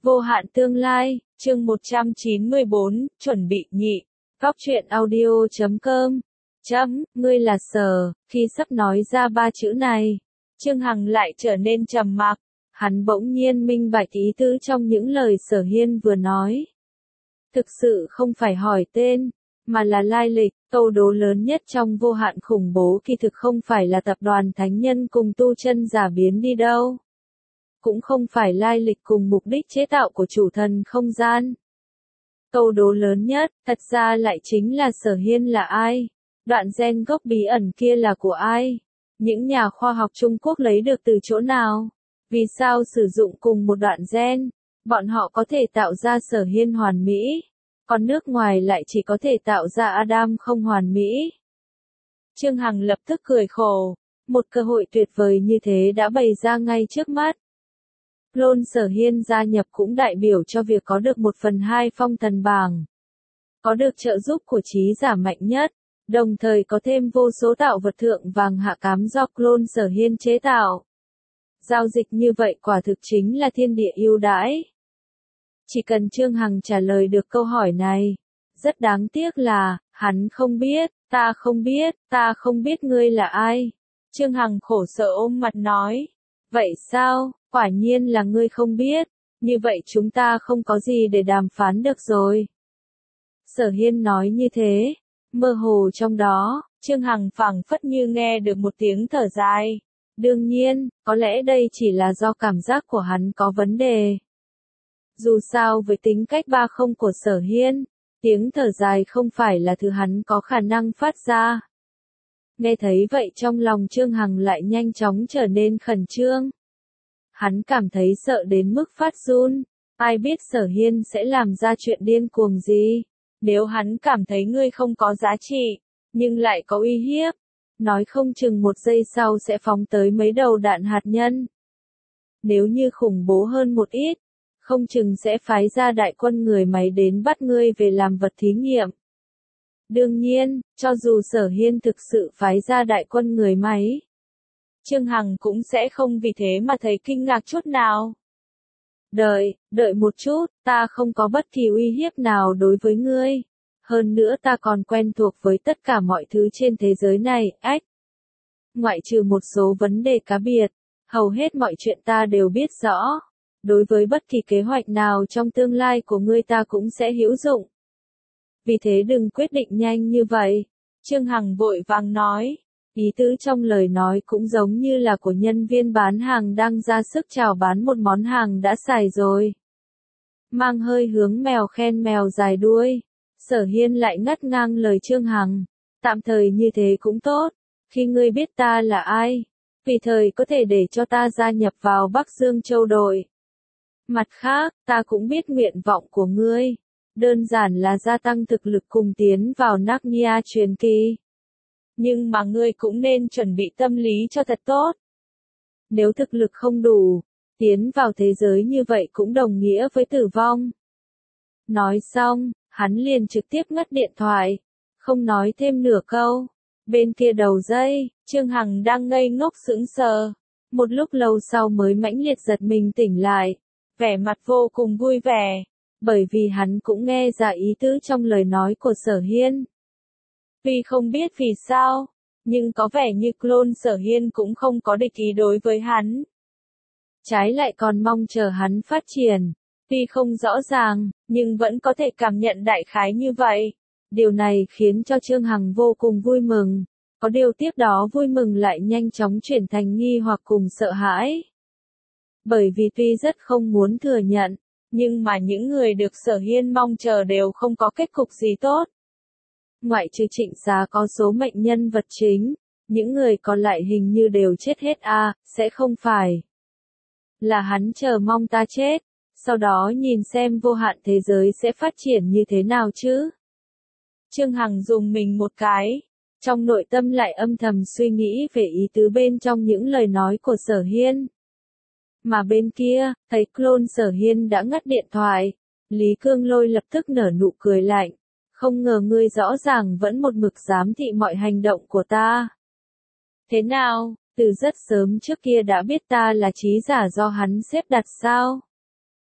Vô hạn tương lai, chương 194, chuẩn bị nhị. Góc truyện audio.com. Ngươi là Sở, khi sắp nói ra ba chữ này, Trương Hằng lại trở nên trầm mặc. Hắn bỗng nhiên minh bạch ý tứ trong những lời Sở Hiên vừa nói. Thực sự không phải hỏi tên, mà là lai lịch. Câu đố lớn nhất trong vô hạn khủng bố kỳ thực không phải là tập đoàn thánh nhân cùng tu chân giả biến đi đâu. Cũng không phải lai lịch cùng mục đích chế tạo của chủ thần không gian. Câu đố lớn nhất, thật ra lại chính là Sở Hiên là ai? Đoạn gen gốc bí ẩn kia là của ai? Những nhà khoa học Trung Quốc lấy được từ chỗ nào? Vì sao sử dụng cùng một đoạn gen, bọn họ có thể tạo ra Sở Hiên hoàn mỹ, còn nước ngoài lại chỉ có thể tạo ra Adam không hoàn mỹ? Trương Hằng lập tức cười khổ, một cơ hội tuyệt vời như thế đã bày ra ngay trước mắt. Clone Sở Hiên gia nhập cũng đại biểu cho việc có được 1/2 phong thần bảng, có được trợ giúp của trí giả mạnh nhất, đồng thời có thêm vô số tạo vật thượng vàng hạ cám do Clone Sở Hiên chế tạo. Giao dịch như vậy quả thực chính là thiên địa ưu đãi. Chỉ cần Trương Hằng trả lời được câu hỏi này, rất đáng tiếc là, hắn không biết, ta không biết ngươi là ai. Trương Hằng khổ sở ôm mặt nói, vậy sao, quả nhiên là ngươi không biết, như vậy chúng ta không có gì để đàm phán được rồi. Sở Hiên nói như thế, mơ hồ trong đó, Trương Hằng phảng phất như nghe được một tiếng thở dài. Đương nhiên, có lẽ đây chỉ là do cảm giác của hắn có vấn đề. Dù sao với tính cách 30 của Sở Hiên, tiếng thở dài không phải là thứ hắn có khả năng phát ra. Nghe thấy vậy trong lòng Trương Hằng lại nhanh chóng trở nên khẩn trương. Hắn cảm thấy sợ đến mức phát run, ai biết Sở Hiên sẽ làm ra chuyện điên cuồng gì. Nếu hắn cảm thấy ngươi không có giá trị, nhưng lại có uy hiếp, nói không chừng một giây sau sẽ phóng tới mấy đầu đạn hạt nhân. Nếu như khủng bố hơn một ít, không chừng sẽ phái ra đại quân người máy đến bắt ngươi về làm vật thí nghiệm. Đương nhiên, cho dù Sở Hiên thực sự phái ra đại quân người máy, Trương Hằng cũng sẽ không vì thế mà thấy kinh ngạc chút nào. Đợi một chút, ta không có bất kỳ uy hiếp nào đối với ngươi. Hơn nữa ta còn quen thuộc với tất cả mọi thứ trên thế giới này, ngoại trừ một số vấn đề cá biệt, hầu hết mọi chuyện ta đều biết rõ. Đối với bất kỳ kế hoạch nào trong tương lai của ngươi ta cũng sẽ hữu dụng. Vì thế đừng quyết định nhanh như vậy. Trương Hằng vội vàng nói. Ý tứ trong lời nói cũng giống như là của nhân viên bán hàng đang ra sức chào bán một món hàng đã xài rồi. Mang hơi hướng mèo khen mèo dài đuôi. Sở Hiên lại ngắt ngang lời Trương Hằng. Tạm thời như thế cũng tốt. Khi ngươi biết ta là ai, vì thời có thể để cho ta gia nhập vào Bắc Dương Châu đội. Mặt khác, ta cũng biết nguyện vọng của ngươi. Đơn giản là gia tăng thực lực cùng tiến vào Narnia truyền kỳ. Nhưng mà ngươi cũng nên chuẩn bị tâm lý cho thật tốt. Nếu thực lực không đủ, tiến vào thế giới như vậy cũng đồng nghĩa với tử vong. Nói xong, hắn liền trực tiếp ngắt điện thoại, không nói thêm nửa câu. Bên kia đầu dây, Trương Hằng đang ngây ngốc sững sờ. Một lúc lâu sau mới mãnh liệt giật mình tỉnh lại, vẻ mặt vô cùng vui vẻ, bởi vì hắn cũng nghe ra ý tứ trong lời nói của Sở Hiên. Tuy không biết vì sao, nhưng có vẻ như Clone Sở Hiên cũng không có địch ý đối với hắn. Trái lại còn mong chờ hắn phát triển. Tuy không rõ ràng, nhưng vẫn có thể cảm nhận đại khái như vậy. Điều này khiến cho Trương Hằng vô cùng vui mừng. Có điều tiếp đó vui mừng lại nhanh chóng chuyển thành nghi hoặc cùng sợ hãi. Bởi vì tuy rất không muốn thừa nhận, nhưng mà những người được Sở Hiên mong chờ đều không có kết cục gì tốt. Ngoại trừ Trịnh Xá có số mệnh nhân vật chính, những người còn lại hình như đều chết hết sẽ không phải là hắn chờ mong ta chết, sau đó nhìn xem vô hạn thế giới sẽ phát triển như thế nào chứ. Trương Hằng dùng mình một cái, trong nội tâm lại âm thầm suy nghĩ về ý tứ bên trong những lời nói của Sở Hiên. Mà bên kia, thấy Clone Sở Hiên đã ngắt điện thoại, Lý Cương Lôi lập tức nở nụ cười lạnh. Không ngờ ngươi rõ ràng vẫn một mực giám thị mọi hành động của ta. Thế nào, từ rất sớm trước kia đã biết ta là trí giả do hắn xếp đặt sao?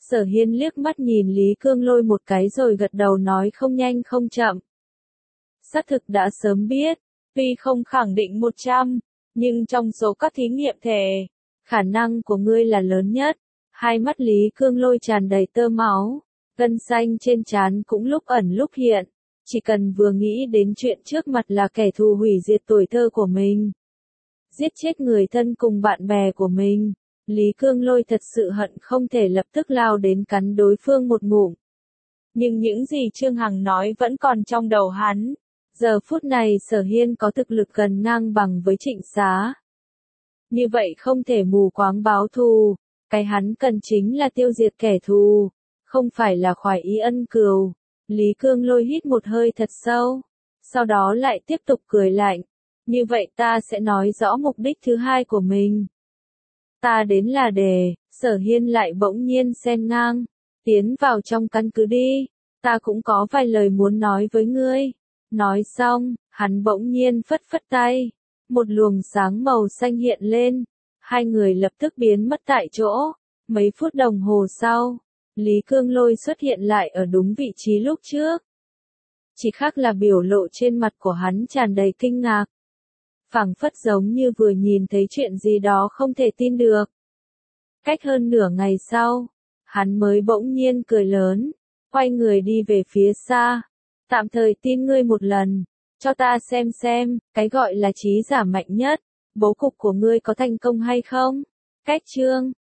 Sở Hiên liếc mắt nhìn Lý Cương Lôi một cái rồi gật đầu nói không nhanh không chậm. Xác thực đã sớm biết, tuy không khẳng định 100, nhưng trong số các thí nghiệm thể, khả năng của ngươi là lớn nhất. Hai mắt Lý Cương Lôi tràn đầy tơ máu, gân xanh trên trán cũng lúc ẩn lúc hiện, chỉ cần vừa nghĩ đến chuyện trước mặt là kẻ thù hủy diệt tuổi thơ của mình, giết chết người thân cùng bạn bè của mình, Lý Cương Lôi thật sự hận không thể lập tức lao đến cắn đối phương một ngụm. Nhưng những gì Trương Hằng nói vẫn còn trong đầu hắn. Giờ phút này Sở Hiên có thực lực gần ngang bằng với Trịnh Xá. Như vậy không thể mù quáng báo thù, cái hắn cần chính là tiêu diệt kẻ thù, không phải là khoái ý ân cừu. Lý Cương Lôi hít một hơi thật sâu, sau đó lại tiếp tục cười lạnh. Như vậy ta sẽ nói rõ mục đích thứ hai của mình. Ta đến là để, Sở Hiên lại bỗng nhiên xen ngang, tiến vào trong căn cứ đi, ta cũng có vài lời muốn nói với ngươi. Nói xong, hắn bỗng nhiên phất phất tay, một luồng sáng màu xanh hiện lên, hai người lập tức biến mất tại chỗ. Mấy phút đồng hồ sau, Lý Cương Lôi xuất hiện lại ở đúng vị trí lúc trước. Chỉ khác là biểu lộ trên mặt của hắn tràn đầy kinh ngạc, phảng phất giống như vừa nhìn thấy chuyện gì đó không thể tin được. Cách hơn nửa ngày sau, hắn mới bỗng nhiên cười lớn, quay người đi về phía xa. Tạm thời tin ngươi một lần, cho ta xem, cái gọi là trí giả mạnh nhất, bố cục của ngươi có thành công hay không? Cách chương